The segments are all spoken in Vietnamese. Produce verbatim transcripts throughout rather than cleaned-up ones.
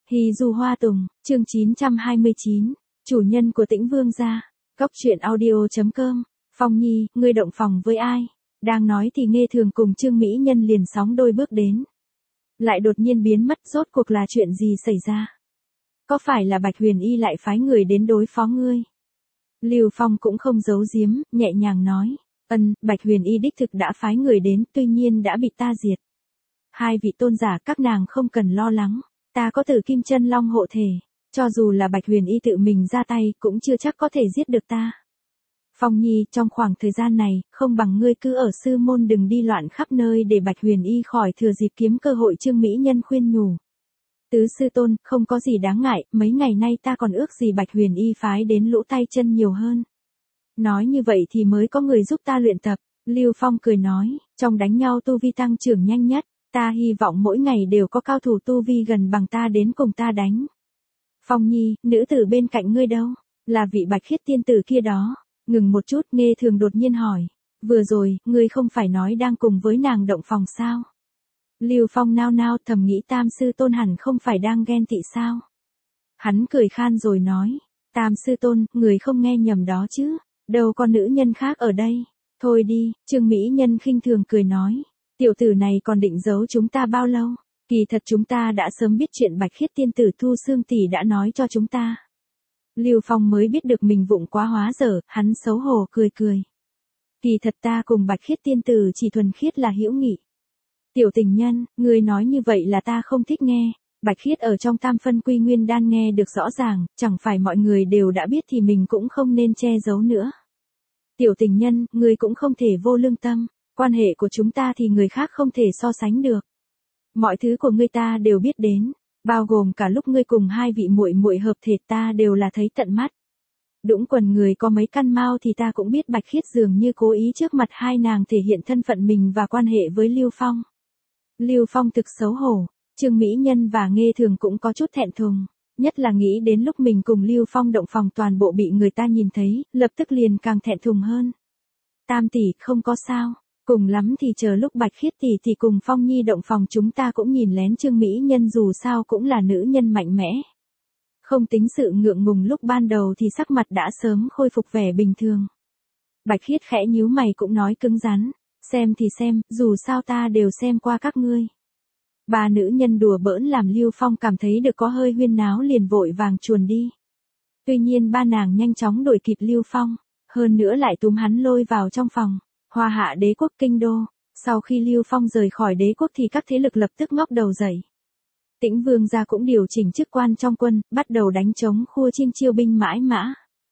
Hì dù hoa tùng, chương chín trăm hai mươi chín, chủ nhân của Tĩnh Vương gia. Góc truyện audio chấm com. Phong Nhi, ngươi động phòng với ai? Đang nói thì Nghê Thường cùng Trương Mỹ Nhân liền sóng đôi bước đến. Lại đột nhiên biến mất, rốt cuộc là chuyện gì xảy ra? Có phải là Bạch Huyền Y lại phái người đến đối phó ngươi? Lưu Phong cũng không giấu giếm, nhẹ nhàng nói. Ân, Bạch Huyền Y đích thực đã phái người đến, tuy nhiên đã bị ta diệt. Hai vị tôn giả các nàng không cần lo lắng. Ta có Tử Kim Chân Long hộ thể, cho dù là Bạch Huyền Y tự mình ra tay cũng chưa chắc có thể giết được ta. Phong Nhi, trong khoảng thời gian này, không bằng ngươi cứ ở sư môn đừng đi loạn khắp nơi để Bạch Huyền Y khỏi thừa dịp kiếm cơ hội. Trương Mỹ Nhân khuyên nhủ. Tứ sư tôn, không có gì đáng ngại, mấy ngày nay ta còn ước gì Bạch Huyền Y phái đến lũ tay chân nhiều hơn. Nói như vậy thì mới có người giúp ta luyện tập. Lưu Phong cười nói, trong đánh nhau tu vi tăng trưởng nhanh nhất. Ta hy vọng mỗi ngày đều có cao thủ tu vi gần bằng ta đến cùng ta đánh. Phong Nhi, nữ tử bên cạnh ngươi đâu? Là vị Bạch Khiết tiên tử kia đó. Ngừng một chút, Nghê Thường đột nhiên hỏi. Vừa rồi, ngươi không phải nói đang cùng với nàng động phòng sao? Lưu Phong nao nao thầm nghĩ Tam sư tôn hẳn không phải đang ghen tị sao? Hắn cười khan rồi nói. Tam sư tôn, người không nghe nhầm đó chứ? Đâu có nữ nhân khác ở đây. Thôi đi, Trương Mỹ Nhân khinh thường cười nói. Tiểu tử này còn định giấu chúng ta bao lâu? Kỳ thật chúng ta đã sớm biết chuyện Bạch Khiết tiên tử Thu Xương tỷ đã nói cho chúng ta. Lưu Phong mới biết được mình vụng quá hóa dở, hắn xấu hổ cười cười. Kỳ thật ta cùng Bạch Khiết tiên tử chỉ thuần khiết là hữu nghị. Tiểu tình nhân, ngươi nói như vậy là ta không thích nghe. Bạch Khiết ở trong Tam Phân Quy Nguyên Đan nghe được rõ ràng, chẳng phải mọi người đều đã biết thì mình cũng không nên che giấu nữa. Tiểu tình nhân, ngươi cũng không thể vô lương tâm. Quan hệ của chúng ta thì người khác không thể so sánh được. Mọi thứ của ngươi ta đều biết đến, bao gồm cả lúc ngươi cùng hai vị muội muội hợp thể ta đều là thấy tận mắt. Đũng quần người có mấy căn mao thì ta cũng biết Bạch Khiết dường như cố ý trước mặt hai nàng thể hiện thân phận mình và quan hệ với Lưu Phong. Lưu Phong thực xấu hổ, Trương Mỹ Nhân và Nghê Thường cũng có chút thẹn thùng, nhất là nghĩ đến lúc mình cùng Lưu Phong động phòng toàn bộ bị người ta nhìn thấy, lập tức liền càng thẹn thùng hơn. Tam tỷ, không có sao. Cùng lắm thì chờ lúc Bạch Khiết tỷ tỷ cùng Phong Nhi động phòng chúng ta cũng nhìn lén. Trương Mỹ Nhân dù sao cũng là nữ nhân mạnh mẽ. Không tính sự ngượng ngùng lúc ban đầu thì sắc mặt đã sớm khôi phục vẻ bình thường. Bạch Khiết khẽ nhíu mày cũng nói cứng rắn. Xem thì xem, dù sao ta đều xem qua các ngươi. Ba nữ nhân đùa bỡn làm Lưu Phong cảm thấy được có hơi huyên náo liền vội vàng chuồn đi. Tuy nhiên ba nàng nhanh chóng đuổi kịp Lưu Phong, hơn nữa lại túm hắn lôi vào trong phòng. Hoa Hạ đế quốc kinh đô, sau khi Lưu Phong rời khỏi đế quốc thì các thế lực lập tức ngóc đầu dậy. Tĩnh Vương gia cũng điều chỉnh chức quan trong quân, bắt đầu đánh chống khua chiêng chiêu binh mãi mã.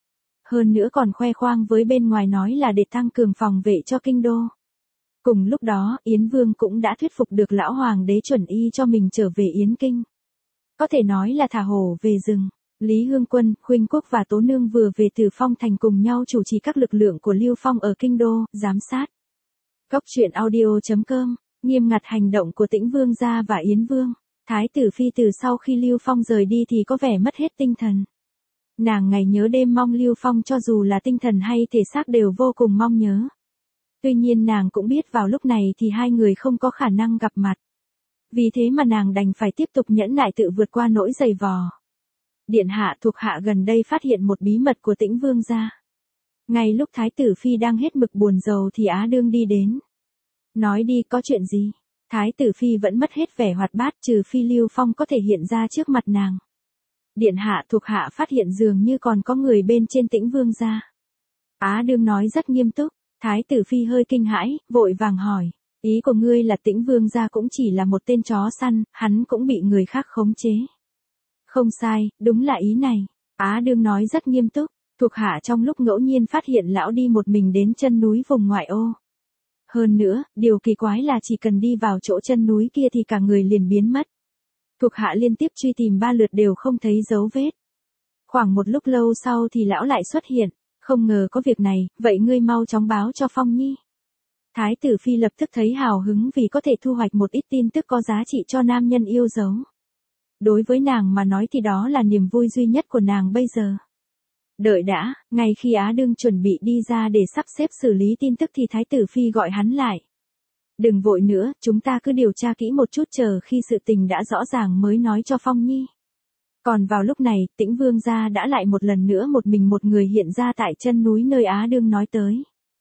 Hơn nữa còn khoe khoang với bên ngoài nói là để tăng cường phòng vệ cho kinh đô. Cùng lúc đó, Yến Vương cũng đã thuyết phục được lão hoàng đế chuẩn y cho mình trở về Yến Kinh. Có thể nói là thả hổ về rừng. Lý Hương Quân, Khuynh Quốc và Tố Nương vừa về từ Phong Thành cùng nhau chủ trì các lực lượng của Lưu Phong ở kinh đô, giám sát. Góc truyện audio chấm com, nghiêm ngặt hành động của Tĩnh Vương gia và Yến Vương. Thái tử phi từ sau khi Lưu Phong rời đi thì có vẻ mất hết tinh thần. Nàng ngày nhớ đêm mong Lưu Phong, cho dù là tinh thần hay thể xác đều vô cùng mong nhớ. Tuy nhiên nàng cũng biết vào lúc này thì hai người không có khả năng gặp mặt. Vì thế mà nàng đành phải tiếp tục nhẫn nại tự vượt qua nỗi dày vò. Điện hạ thuộc hạ gần đây phát hiện một bí mật của Tĩnh Vương gia. Ngay lúc Thái tử phi đang hết mực buồn rầu thì Á Đương đi đến. Nói đi, có chuyện gì? Thái tử phi vẫn mất hết vẻ hoạt bát, trừ phi Lưu Phong có thể hiện ra trước mặt nàng. Điện hạ thuộc hạ phát hiện dường như còn có người bên trên Tĩnh Vương gia. Á Đương nói rất nghiêm túc. Thái tử phi hơi kinh hãi, vội vàng hỏi. Ý của ngươi là Tĩnh Vương gia cũng chỉ là một tên chó săn, hắn cũng bị người khác khống chế. Không sai, đúng là ý này. Á Đương nói rất nghiêm túc. Thuộc hạ trong lúc ngẫu nhiên phát hiện lão đi một mình đến chân núi vùng ngoại ô. Hơn nữa, điều kỳ quái là chỉ cần đi vào chỗ chân núi kia thì cả người liền biến mất. Thuộc hạ liên tiếp truy tìm ba lượt đều không thấy dấu vết. Khoảng một lúc lâu sau thì lão lại xuất hiện. Không ngờ có việc này, vậy ngươi mau chóng báo cho Phong Nhi. Thái tử phi lập tức thấy hào hứng vì có thể thu hoạch một ít tin tức có giá trị cho nam nhân yêu dấu. Đối với nàng mà nói thì đó là niềm vui duy nhất của nàng bây giờ. Đợi đã, ngay khi Á Đương chuẩn bị đi ra để sắp xếp xử lý tin tức thì Thái tử phi gọi hắn lại. Đừng vội nữa, chúng ta cứ điều tra kỹ một chút chờ khi sự tình đã rõ ràng mới nói cho Phong Nhi. Còn vào lúc này, Tĩnh Vương gia đã lại một lần nữa một mình một người hiện ra tại chân núi nơi Á Đương nói tới.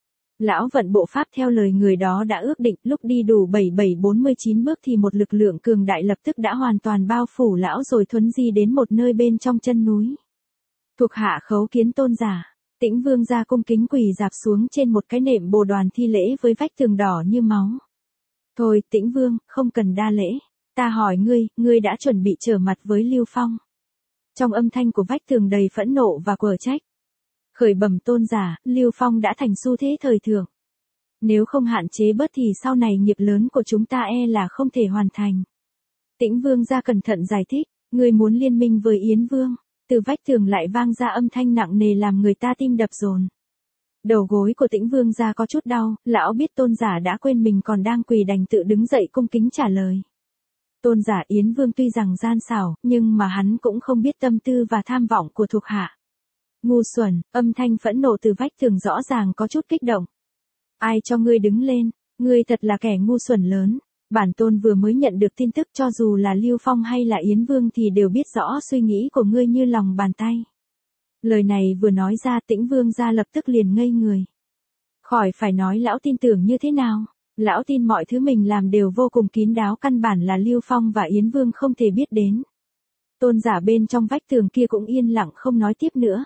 Lão vận bộ pháp theo lời người đó đã ước định, lúc đi đủ bảy bảy bốn mươi chín bước thì một lực lượng cường đại lập tức đã hoàn toàn bao phủ lão rồi thuấn di đến một nơi bên trong chân núi. Thuộc hạ khấu kiến tôn giả. Tĩnh Vương gia cung kính quỳ dạp xuống trên một cái nệm bồ đoàn thi lễ với vách tường đỏ như máu. Thôi, Tĩnh Vương, không cần đa lễ. Ta hỏi ngươi, ngươi đã chuẩn bị trở mặt với Lưu Phong. Trong âm thanh của vách tường đầy phẫn nộ và quở trách. Khởi bẩm tôn giả, Lưu Phong đã thành xu thế thời thượng. Nếu không hạn chế bớt thì sau này nghiệp lớn của chúng ta e là không thể hoàn thành. Tĩnh Vương gia cẩn thận giải thích, ngươi muốn liên minh với Yến Vương. Từ vách tường lại vang ra âm thanh nặng nề làm người ta tim đập dồn. Đầu gối của Tĩnh Vương gia có chút đau, lão biết tôn giả đã quên mình còn đang quỳ đành tự đứng dậy cung kính trả lời. Tôn giả Yến Vương tuy rằng gian xảo, nhưng mà hắn cũng không biết tâm tư và tham vọng của thuộc hạ. Ngu xuẩn, âm thanh phẫn nộ từ vách tường rõ ràng có chút kích động. Ai cho ngươi đứng lên, ngươi thật là kẻ ngu xuẩn lớn. Bản tôn vừa mới nhận được tin tức, cho dù là Lưu Phong hay là Yến Vương thì đều biết rõ suy nghĩ của ngươi như lòng bàn tay. Lời này vừa nói ra, Tĩnh Vương gia lập tức liền ngây người. Khỏi phải nói lão tin tưởng như thế nào. Lão tin mọi thứ mình làm đều vô cùng kín đáo, căn bản là Lưu Phong và Yến Vương không thể biết đến. Tôn giả bên trong vách tường kia cũng yên lặng không nói tiếp nữa.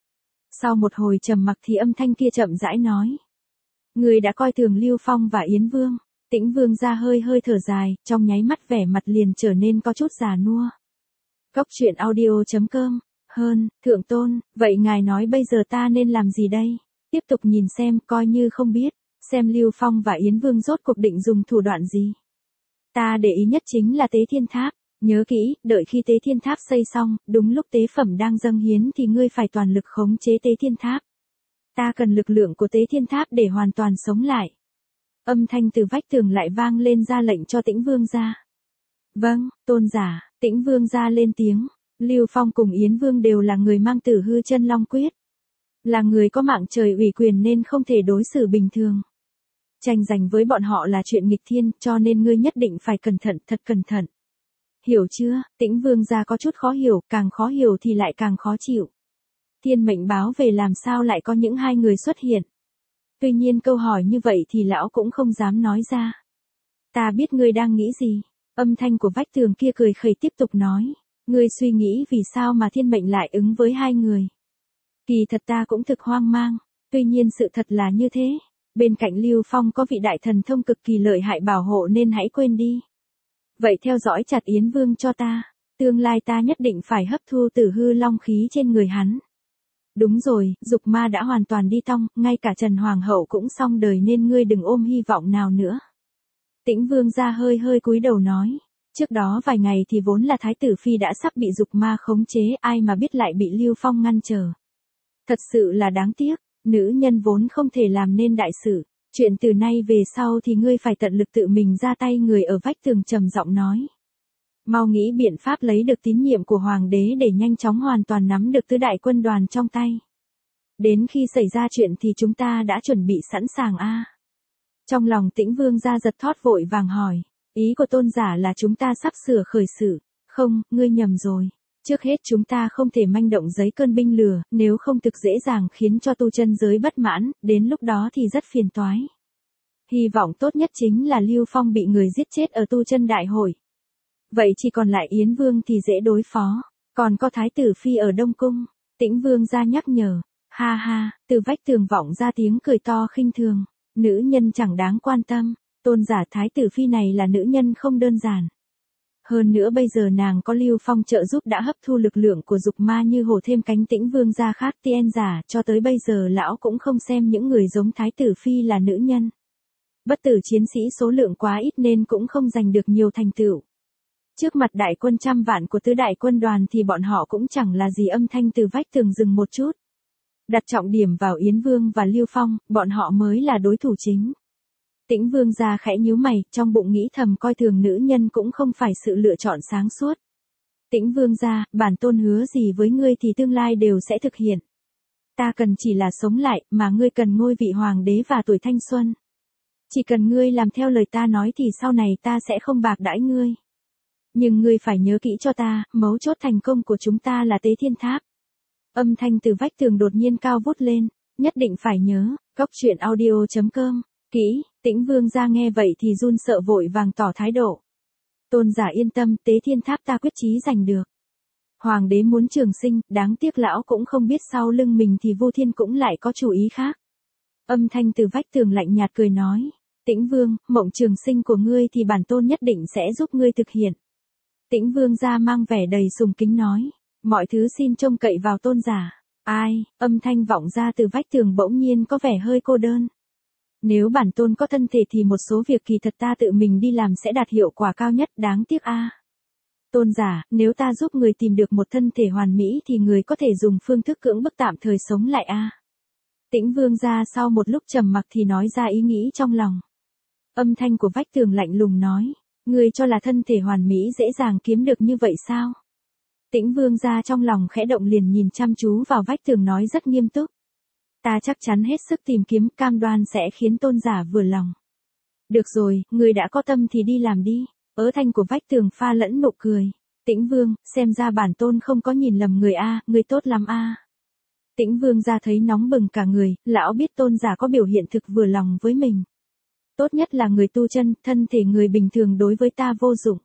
Sau một hồi trầm mặc thì âm thanh kia chậm rãi nói. Người đã coi thường Lưu Phong và Yến Vương. Tĩnh Vương gia hơi hơi thở dài, trong nháy mắt vẻ mặt liền trở nên có chút già nua. Góc truyện audio chấm com. Hơn, thượng tôn, vậy ngài nói bây giờ ta nên làm gì đây? Tiếp tục nhìn xem, coi như không biết, xem Lưu Phong và Yến Vương rốt cuộc định dùng thủ đoạn gì. Ta để ý nhất chính là tế thiên tháp. Nhớ kỹ, đợi khi tế thiên tháp xây xong, đúng lúc tế phẩm đang dâng hiến thì ngươi phải toàn lực khống chế tế thiên tháp. Ta cần lực lượng của tế thiên tháp để hoàn toàn sống lại. Âm thanh từ vách tường lại vang lên ra lệnh cho Tĩnh Vương gia. Vâng, tôn giả. Tĩnh Vương gia lên tiếng. Lưu Phong cùng Yến Vương đều là người mang Tử Hư Chân Long Quyết. Là người có mạng trời ủy quyền nên không thể đối xử bình thường. Tranh giành với bọn họ là chuyện nghịch thiên, cho nên ngươi nhất định phải cẩn thận, thật cẩn thận. Hiểu chưa? Tĩnh Vương gia có chút khó hiểu, càng khó hiểu thì lại càng khó chịu. Thiên mệnh báo về làm sao lại có những hai người xuất hiện. Tuy nhiên câu hỏi như vậy thì lão cũng không dám nói ra. Ta biết ngươi đang nghĩ gì. Âm thanh của vách tường kia cười khẩy tiếp tục nói. Ngươi suy nghĩ vì sao mà thiên mệnh lại ứng với hai người. Kỳ thật ta cũng thực hoang mang. Tuy nhiên sự thật là như thế. Bên cạnh Lưu Phong có vị đại thần thông cực kỳ lợi hại bảo hộ nên hãy quên đi. Vậy theo dõi chặt Yến Vương cho ta. Tương lai ta nhất định phải hấp thu Tử Hư Long khí trên người hắn. Đúng rồi, dục ma đã hoàn toàn đi tong, ngay cả Trần Hoàng hậu cũng xong đời nên ngươi đừng ôm hy vọng nào nữa. Tĩnh Vương gia hơi hơi cúi đầu nói. Trước đó vài ngày thì vốn là Thái tử Phi đã sắp bị dục ma khống chế, ai mà biết lại bị Lưu Phong ngăn trở. Thật sự là đáng tiếc, nữ nhân vốn không thể làm nên đại sự. Chuyện từ nay về sau thì ngươi phải tận lực tự mình ra tay. Người ở vách tường trầm giọng nói. Mau nghĩ biện pháp lấy được tín nhiệm của Hoàng đế để nhanh chóng hoàn toàn nắm được tứ đại quân đoàn trong tay. Đến khi xảy ra chuyện thì chúng ta đã chuẩn bị sẵn sàng a. À. Trong lòng Tĩnh Vương gia giật thót vội vàng hỏi. Ý của tôn giả là chúng ta sắp sửa khởi sự. Không, ngươi nhầm rồi. Trước hết chúng ta không thể manh động giấy cơn binh lửa, nếu không thực dễ dàng khiến cho tu chân giới bất mãn, đến lúc đó thì rất phiền toái. Hy vọng tốt nhất chính là Lưu Phong bị người giết chết ở tu chân đại hội. Vậy chỉ còn lại Yến Vương thì dễ đối phó, còn có Thái tử Phi ở Đông Cung. Tĩnh Vương gia nhắc nhở. Ha ha, từ vách tường vọng ra tiếng cười to khinh thường. Nữ nhân chẳng đáng quan tâm, tôn giả Thái tử Phi này là nữ nhân không đơn giản. Hơn nữa bây giờ nàng có Lưu Phong trợ giúp đã hấp thu lực lượng của dục ma như hổ thêm cánh. Tĩnh Vương gia khác tiên giả, cho tới bây giờ lão cũng không xem những người giống Thái tử Phi là nữ nhân. Bất tử chiến sĩ số lượng quá ít nên cũng không giành được nhiều thành tựu. Trước mặt đại quân trăm vạn của tứ đại quân đoàn thì bọn họ cũng chẳng là gì. Âm thanh từ vách tường dừng một chút. Đặt trọng điểm vào Yến Vương và Lưu Phong, bọn họ mới là đối thủ chính. Tĩnh Vương gia khẽ nhíu mày, trong bụng nghĩ thầm coi thường nữ nhân cũng không phải sự lựa chọn sáng suốt. Tĩnh Vương gia, bản tôn hứa gì với ngươi thì tương lai đều sẽ thực hiện. Ta cần chỉ là sống lại, mà ngươi cần ngôi vị hoàng đế và tuổi thanh xuân. Chỉ cần ngươi làm theo lời ta nói thì sau này ta sẽ không bạc đãi ngươi. Nhưng ngươi phải nhớ kỹ cho ta, mấu chốt thành công của chúng ta là Tế Thiên Tháp. Âm thanh từ vách tường đột nhiên cao vút lên, nhất định phải nhớ, góc truyện audio chấm com, kỹ, Tĩnh Vương gia nghe vậy thì run sợ vội vàng tỏ thái độ. Tôn giả yên tâm, Tế Thiên Tháp ta quyết chí giành được. Hoàng đế muốn trường sinh, đáng tiếc lão cũng không biết sau lưng mình thì Vu Thiên cũng lại có chủ ý khác. Âm thanh từ vách tường lạnh nhạt cười nói, Tĩnh Vương, mộng trường sinh của ngươi thì bản tôn nhất định sẽ giúp ngươi thực hiện. Tĩnh Vương gia mang vẻ đầy sùng kính nói, mọi thứ xin trông cậy vào tôn giả. Ai, âm thanh vọng ra từ vách tường bỗng nhiên có vẻ hơi cô đơn. Nếu bản tôn có thân thể thì một số việc kỳ thật ta tự mình đi làm sẽ đạt hiệu quả cao nhất, đáng tiếc a. À. Tôn giả, nếu ta giúp người tìm được một thân thể hoàn mỹ thì người có thể dùng phương thức cưỡng bức tạm thời sống lại a. À. Tĩnh Vương gia sau một lúc trầm mặc thì nói ra ý nghĩ trong lòng. Âm thanh của vách tường lạnh lùng nói, ngươi cho là thân thể hoàn mỹ dễ dàng kiếm được như vậy sao? Tĩnh Vương gia trong lòng khẽ động liền nhìn chăm chú vào vách tường nói rất nghiêm túc. Ta chắc chắn hết sức tìm kiếm, cam đoan sẽ khiến tôn giả vừa lòng. Được rồi, người đã có tâm thì đi làm đi. Ớ thanh của vách tường pha lẫn nụ cười. Tĩnh Vương, xem ra bản tôn không có nhìn lầm người a, người tốt lắm a. Tĩnh Vương gia thấy nóng bừng cả người, lão biết tôn giả có biểu hiện thực vừa lòng với mình. Tốt nhất là người tu chân, thân thể người bình thường đối với ta vô dụng.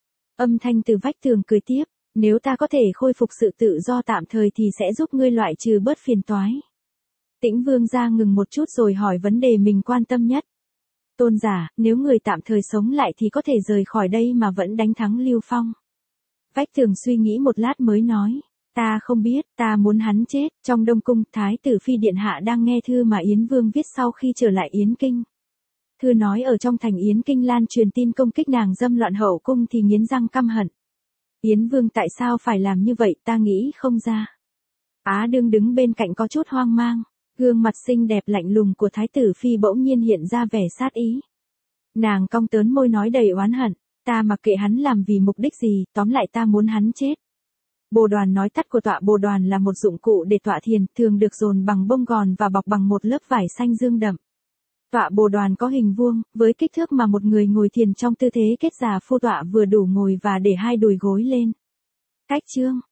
Âm thanh từ vách tường cười tiếp, nếu ta có thể khôi phục sự tự do tạm thời thì sẽ giúp ngươi loại trừ bớt phiền toái. Tĩnh Vương gia ngừng một chút rồi hỏi vấn đề mình quan tâm nhất. Tôn giả, nếu người tạm thời sống lại thì có thể rời khỏi đây mà vẫn đánh thắng Lưu Phong. Vách tường suy nghĩ một lát mới nói, ta không biết, ta muốn hắn chết. Trong Đông Cung, Thái tử Phi Điện Hạ đang nghe thư mà Yến Vương viết sau khi trở lại Yến Kinh. Thư nói ở trong thành Yến Kinh lan truyền tin công kích nàng dâm loạn hậu cung thì nghiến răng căm hận. Yến Vương tại sao phải làm như vậy ta nghĩ không ra. Á Đương đứng bên cạnh có chút hoang mang. Gương mặt xinh đẹp lạnh lùng của Thái tử Phi bỗng nhiên hiện ra vẻ sát ý. Nàng cong tớn môi nói đầy oán hận, ta mặc kệ hắn làm vì mục đích gì, tóm lại ta muốn hắn chết. Bồ đoàn nói tắt của tọa bồ đoàn là một dụng cụ để tọa thiền, thường được dồn bằng bông gòn và bọc bằng một lớp vải xanh dương đậm. Tọa bồ đoàn có hình vuông, với kích thước mà một người ngồi thiền trong tư thế kết già phu tọa vừa đủ ngồi và để hai đùi gối lên. Cách chương